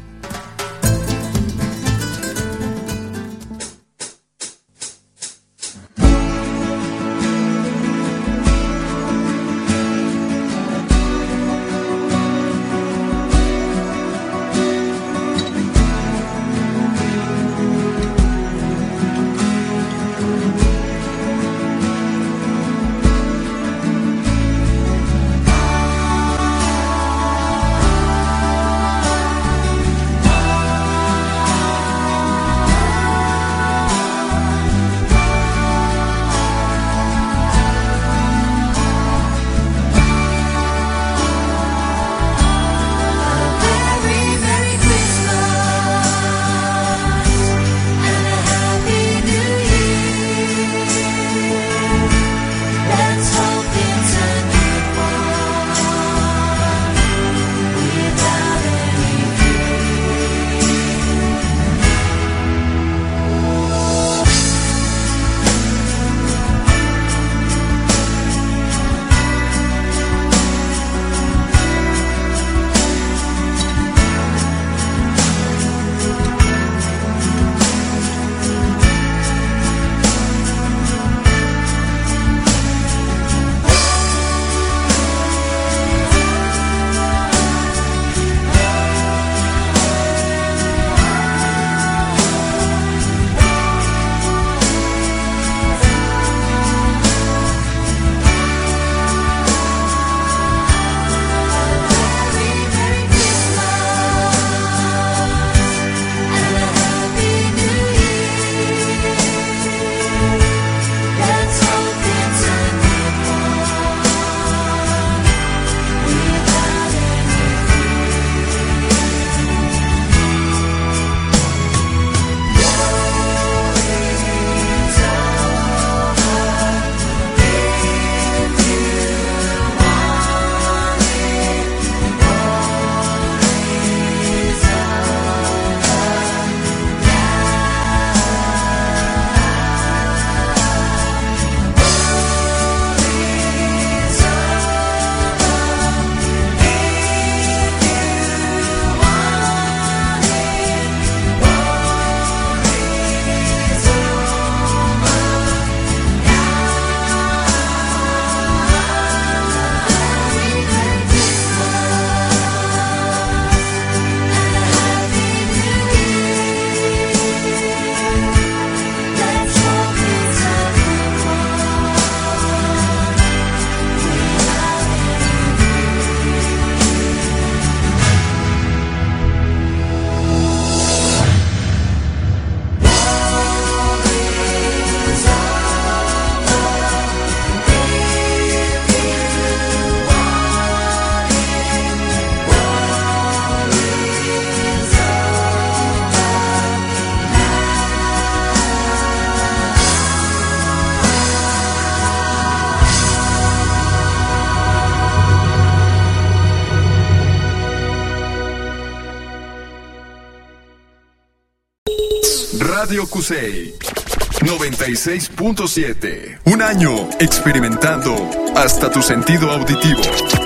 [SPEAKER 1] Radio Cusey noventa y seis punto siete. Un año experimentando hasta tu sentido auditivo.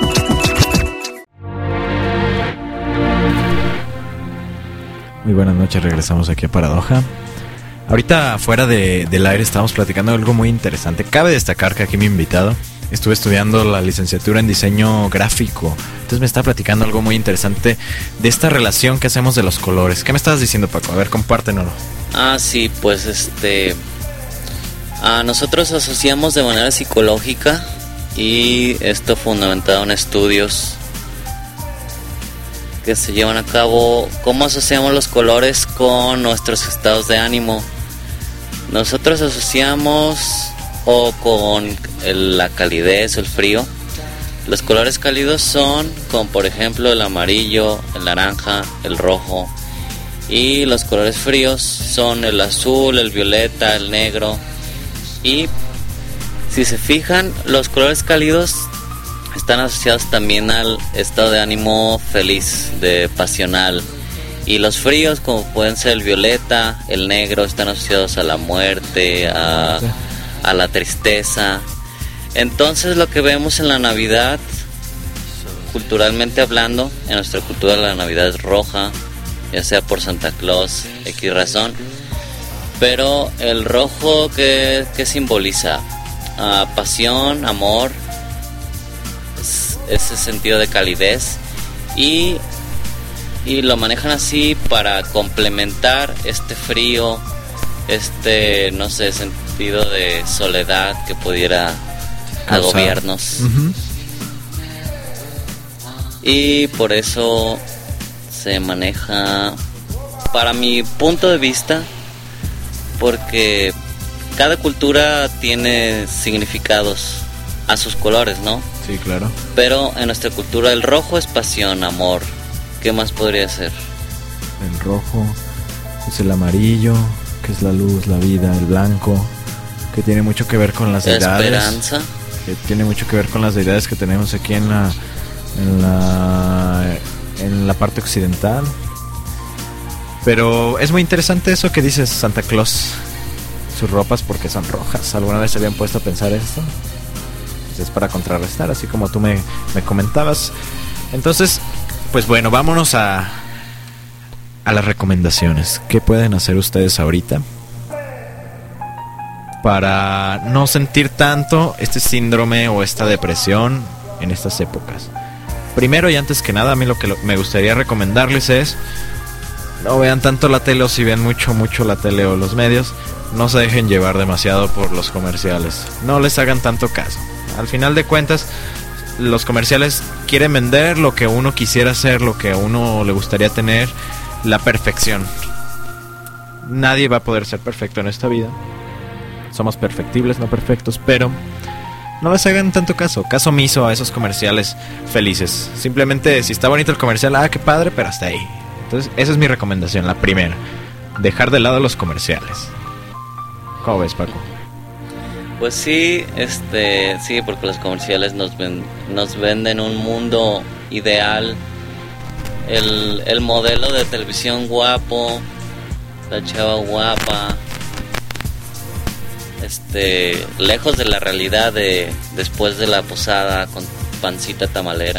[SPEAKER 2] Muy buenas noches, regresamos aquí a Paradoja. Ahorita fuera de, del aire estábamos platicando algo muy interesante. Cabe destacar que aquí mi invitado estuve estudiando la licenciatura en diseño gráfico. Entonces me está platicando algo muy interesante de esta relación que hacemos de los colores. ¿Qué me estabas diciendo, Paco? A ver, compártenoslo.
[SPEAKER 3] Ah, sí, pues este... Ah, nosotros asociamos de manera psicológica y esto fundamentado en estudios que se llevan a cabo, cómo asociamos los colores con nuestros estados de ánimo. Nosotros asociamos o con el, la calidez o el frío. Los colores cálidos son como por ejemplo el amarillo, el naranja, el rojo, y los colores fríos son el azul, el violeta, el negro. Y si se fijan, los colores cálidos están asociados también al estado de ánimo feliz, de pasional. Y los fríos, como pueden ser el violeta, el negro, están asociados a la muerte, a, a la tristeza. Entonces lo que vemos en la Navidad, culturalmente hablando, en nuestra cultura la Navidad es roja, ya sea por Santa Claus, X razón. Pero el rojo, ¿qué, qué simboliza? Uh, pasión, amor, ese sentido de calidez, y, y lo manejan así para complementar este frío, este, no sé, sentido de soledad que pudiera agobiarnos. Uh-huh. Y por eso se maneja, para mi punto de vista, porque cada cultura tiene significados a sus colores, ¿no?
[SPEAKER 2] Sí, claro.
[SPEAKER 3] Pero en nuestra cultura el rojo es pasión, amor. ¿Qué más podría ser?
[SPEAKER 2] El rojo es el amarillo, que es la luz, la vida. El blanco, que tiene mucho que ver con las
[SPEAKER 3] la
[SPEAKER 2] deidades.
[SPEAKER 3] Esperanza.
[SPEAKER 2] Que tiene mucho que ver con las deidades que tenemos aquí en la, en la, en la parte occidental. Pero es muy interesante eso que dices, Santa Claus. Sus ropas porque son rojas. ¿Alguna vez se habían puesto a pensar esto? Es para contrarrestar, así como tú me, me comentabas. Entonces, pues bueno, vámonos a a las recomendaciones. ¿Qué pueden hacer ustedes ahorita para no sentir tanto este síndrome o esta depresión en estas épocas? Primero y antes que nada, a mí lo que lo, me gustaría recomendarles es: no vean tanto la tele, o si ven mucho, mucho la tele o los medios, no se dejen llevar demasiado por los comerciales. No les hagan tanto caso. Al final de cuentas, los comerciales quieren vender lo que uno quisiera hacer, lo que a uno le gustaría tener, la perfección. Nadie va a poder ser perfecto en esta vida. Somos perfectibles, no perfectos, pero no les hagan tanto caso. Caso omiso a esos comerciales felices. Simplemente, si está bonito el comercial, ah, qué padre, pero hasta ahí. Entonces, esa es mi recomendación, la primera. Dejar de lado los comerciales. ¿Cómo ves, Paco?
[SPEAKER 3] Pues sí, este, sí, porque los comerciales nos ven, nos venden un mundo ideal, el, el modelo de televisión guapo, la chava guapa, este, lejos de la realidad de después de la posada con pancita tamalera.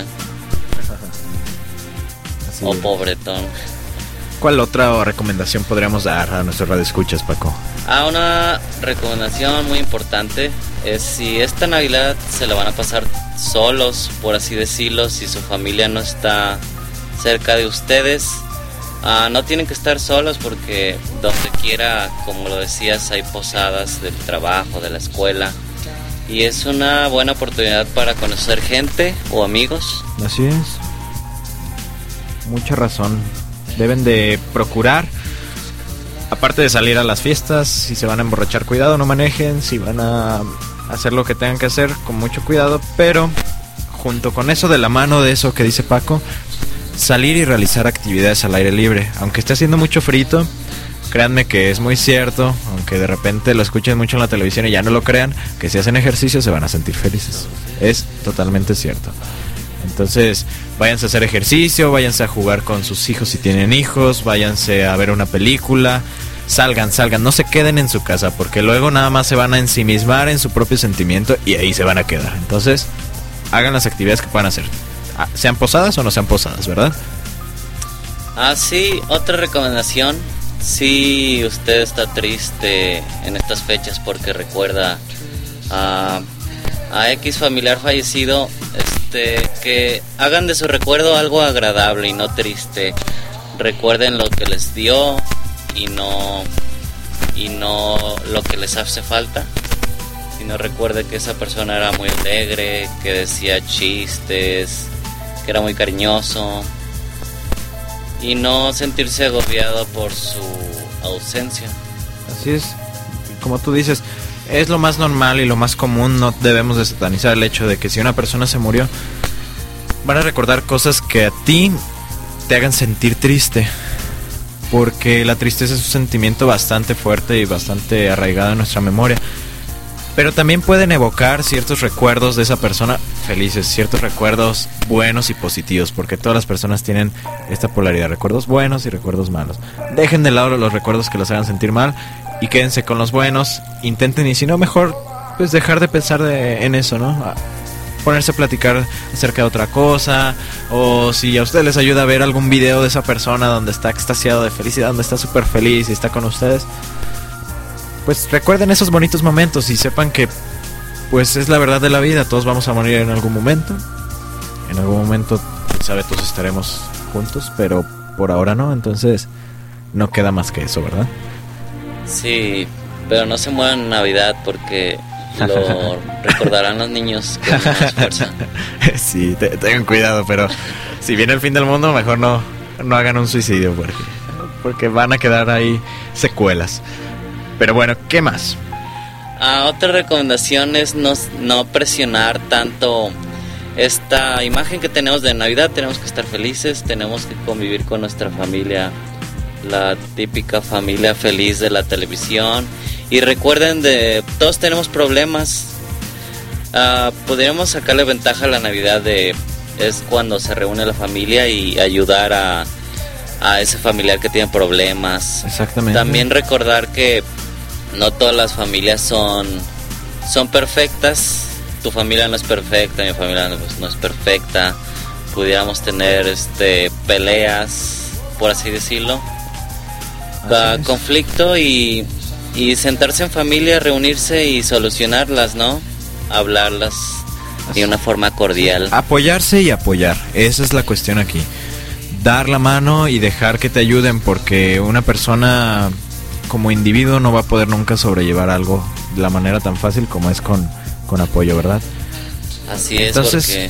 [SPEAKER 3] Así o es. Pobretón.
[SPEAKER 2] ¿Cuál otra recomendación podríamos dar a nuestros radioescuchas, Paco?
[SPEAKER 3] Ah, una recomendación muy importante es: si esta Navidad se la van a pasar solos, por así decirlo, si su familia no está cerca de ustedes, ah, no tienen que estar solos, porque donde quiera, como lo decías, hay posadas del trabajo, de la escuela, y es una buena oportunidad para conocer gente o amigos.
[SPEAKER 2] Así es. Mucha razón. Deben de procurar, aparte de salir a las fiestas, si se van a emborrachar, cuidado, no manejen. Si van a hacer lo que tengan que hacer, con mucho cuidado. Pero junto con eso, de la mano de eso que dice Paco, salir y realizar actividades al aire libre. Aunque esté haciendo mucho frito, créanme que es muy cierto, aunque de repente lo escuchen mucho en la televisión y ya no lo crean, que si hacen ejercicio se van a sentir felices. Es totalmente cierto. Entonces, váyanse a hacer ejercicio, váyanse a jugar con sus hijos si tienen hijos, váyanse a ver una película, salgan, salgan, no se queden en su casa, porque luego nada más se van a ensimismar en su propio sentimiento y ahí se van a quedar. Entonces, hagan las actividades que puedan hacer, sean posadas o no sean posadas, ¿verdad?
[SPEAKER 3] Ah, sí, otra recomendación, si usted está triste en estas fechas porque recuerda a, a X familiar fallecido, este, que hagan de su recuerdo algo agradable y no triste. Recuerden lo que les dio y no y no lo que les hace falta, sino recuerde que esa persona era muy alegre, que decía chistes, que era muy cariñoso, y no sentirse agobiado por su ausencia.
[SPEAKER 2] Así es, como tú dices, es lo más normal y lo más común. No debemos de satanizar el hecho de que si una persona se murió, van a recordar cosas que a ti te hagan sentir triste, porque la tristeza es un sentimiento bastante fuerte y bastante arraigado en nuestra memoria, pero también pueden evocar ciertos recuerdos de esa persona felices, ciertos recuerdos buenos y positivos, porque todas las personas tienen esta polaridad, recuerdos buenos y recuerdos malos. Dejen de lado los recuerdos que los hagan sentir mal y quédense con los buenos. Intenten, y si no, mejor pues dejar de pensar de, en eso, ¿no? Ponerse a platicar acerca de otra cosa, o si a ustedes les ayuda a ver algún video de esa persona donde está extasiado de felicidad, donde está súper feliz y está con ustedes, pues recuerden esos bonitos momentos y sepan que pues es la verdad de la vida. Todos vamos a morir en algún momento, en algún momento, quién sabe, todos estaremos juntos, pero por ahora no. Entonces no queda más que eso, ¿verdad?
[SPEAKER 3] Sí, pero no se muevan en Navidad, porque lo recordarán los niños con más fuerza.
[SPEAKER 2] Sí, te, tengan cuidado, pero si viene el fin del mundo, mejor no, no hagan un suicidio, porque, porque van a quedar ahí secuelas. Pero bueno, ¿qué más?
[SPEAKER 3] Ah, otra recomendación es no, no presionar tanto esta imagen que tenemos de Navidad. Tenemos que estar felices, tenemos que convivir con nuestra familia, la típica familia feliz de la televisión. Y recuerden, de todos tenemos problemas. Uh, podríamos sacarle ventaja a la Navidad, de es cuando se reúne la familia y ayudar a, a ese familiar que tiene problemas.
[SPEAKER 2] Exactamente.
[SPEAKER 3] También recordar que no todas las familias son son perfectas. Tu familia no es perfecta, mi familia no, pues, no es perfecta. Pudiéramos tener este peleas, por así decirlo, así es. Conflicto y Y sentarse en familia, reunirse y solucionarlas, ¿no? Hablarlas de una forma cordial.
[SPEAKER 2] Apoyarse y apoyar, esa es la cuestión aquí. Dar la mano y dejar que te ayuden, porque una persona como individuo no va a poder nunca sobrellevar algo de la manera tan fácil como es con, con apoyo, ¿verdad?
[SPEAKER 3] Así es.
[SPEAKER 2] Entonces,
[SPEAKER 3] porque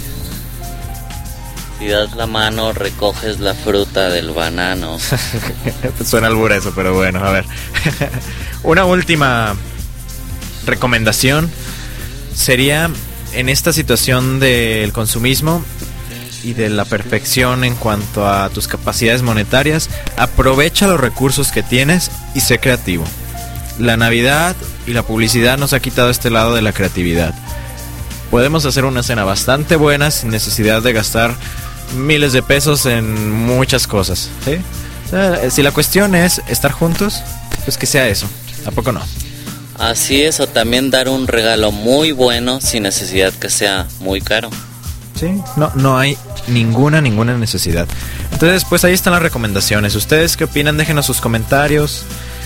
[SPEAKER 3] si das la mano, recoges la fruta del banano.
[SPEAKER 2] Suena albura eso, pero bueno, a ver. Una última recomendación sería, en esta situación del consumismo y de la perfección en cuanto a tus capacidades monetarias, aprovecha los recursos que tienes y sé creativo. La Navidad y la publicidad nos ha quitado este lado de la creatividad. Podemos hacer una cena bastante buena sin necesidad de gastar miles de pesos en muchas cosas, ¿sí? O sea, si la cuestión es estar juntos, pues que sea eso, ¿a poco no?
[SPEAKER 3] Así es, o también dar un regalo muy bueno sin necesidad que sea muy caro.
[SPEAKER 2] Sí, no, no hay ninguna, ninguna necesidad. Entonces, pues ahí están las recomendaciones. ¿Ustedes qué opinan? Déjenos sus comentarios.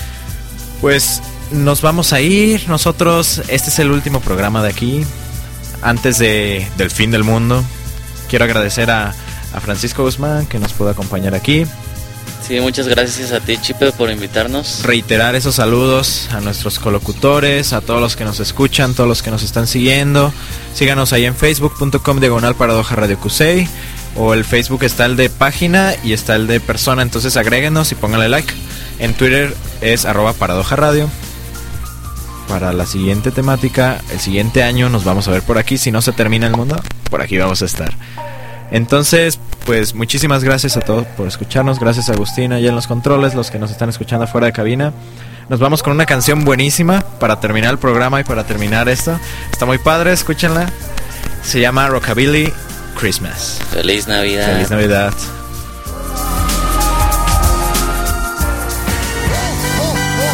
[SPEAKER 2] Pues nos vamos a ir. Nosotros, este es el último programa de aquí, antes de, del fin del mundo. Quiero agradecer a, a Francisco Guzmán, que nos pudo acompañar aquí.
[SPEAKER 3] Sí, muchas gracias a ti, Chipe, por invitarnos.
[SPEAKER 2] Reiterar esos saludos a nuestros colocutores, a todos los que nos escuchan, todos los que nos están siguiendo. Síganos ahí en facebook punto com diagonal Paradoja Radio Cusey, o el Facebook está el de página y está el de persona, entonces agréguenos y pónganle like. En Twitter es arroba Paradoja Radio. Para la siguiente temática, el siguiente año nos vamos a ver por aquí. Si no se termina el mundo, por aquí vamos a estar. Entonces, pues muchísimas gracias a todos por escucharnos. Gracias a Agustín allá en los controles, los que nos están escuchando afuera de cabina. Nos vamos con una canción buenísima para terminar el programa y para terminar esto. Está muy padre, escúchenla. Se llama Rockabilly Christmas.
[SPEAKER 3] Feliz Navidad.
[SPEAKER 2] Feliz Navidad.
[SPEAKER 8] Oh, oh, oh.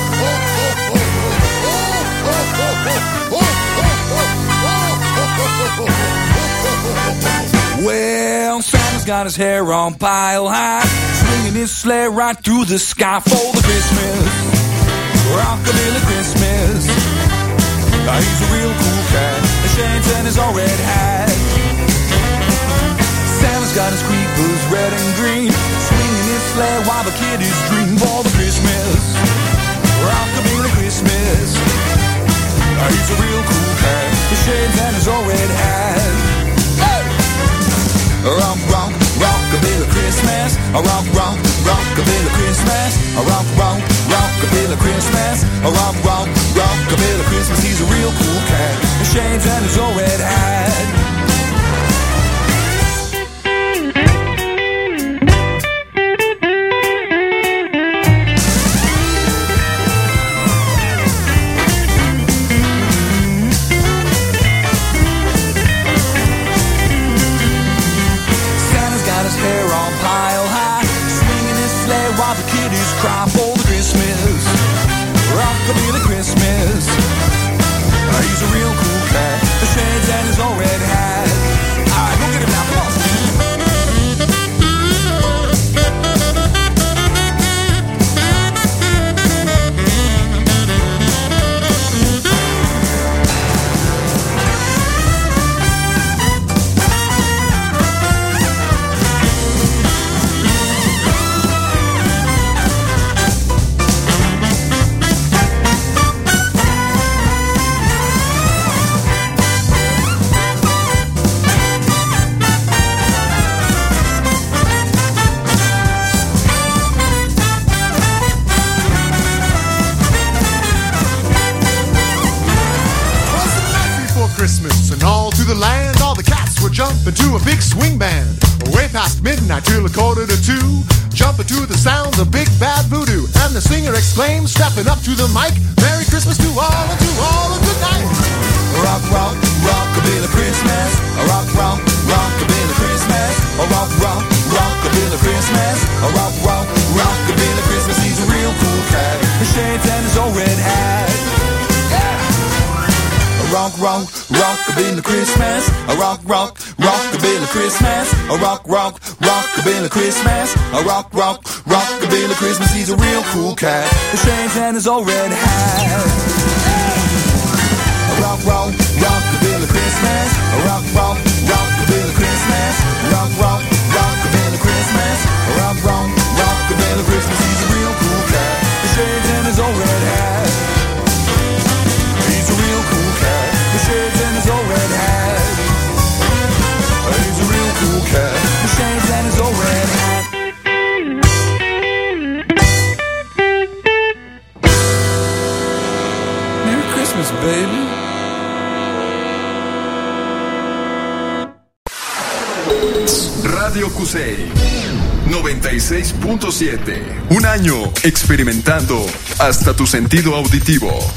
[SPEAKER 8] Santa's got his hair on pile high, swinging his sleigh right through the sky for the Christmas, rockabilly Christmas. Uh, he's a real cool cat, the shades and his all red hat. Santa's got his creepers red and green, swinging his sleigh while the kiddies dream for the Christmas, rockabilly Christmas. Uh, he's a real cool cat, the shades and his all red hat. Hey! Rock, rock, rockabilly Christmas. A rock, rock, rockabilly Christmas. A rock, rock, rockabilly Christmas. A rock, rock, rockabilly Christmas. He's a real cool cat, the shades and his old red hat. Cry for the Christmas, rockabilly Christmas. Uh, he's a real cool cat, the shades and his old red hat. Alright, go get him now, come on.
[SPEAKER 9] Jumping to a big swing band, way past midnight till a quarter to two. Jumping to the sounds of big bad voodoo, and the singer exclaims, stepping up to the mic, Merry Christmas to all and to all a good night. Rock, rock, rockabilly Christmas. Rock, rock, rockabilly Christmas. Rock, rock, rockabilly Christmas. Rock, rock, rockabilly Christmas. He's a real cool cat, his shades and his old red hat. Rock, rock, rockabilly Christmas. A rock, rock, rockabilly Christmas. A rock, rock, rockabilly Christmas. A rock, rock, rockabilly Christmas. He's a real cool cat, the shades and his old red hat. A rock, rock, rockabilly Christmas. A rock, rock, rockabilly Christmas. Rock, rock, rockabilly Christmas. A rock, rock, rockabilly Christmas. He's a real cool cat, the shades and his old red hat. He's a real cool cat, the shades and his old red hat. He's a real cool cat, the shades and his old red hat. Merry Christmas, baby.
[SPEAKER 1] Radio Cusey noventa y seis punto siete. Un año experimentando hasta tu sentido auditivo.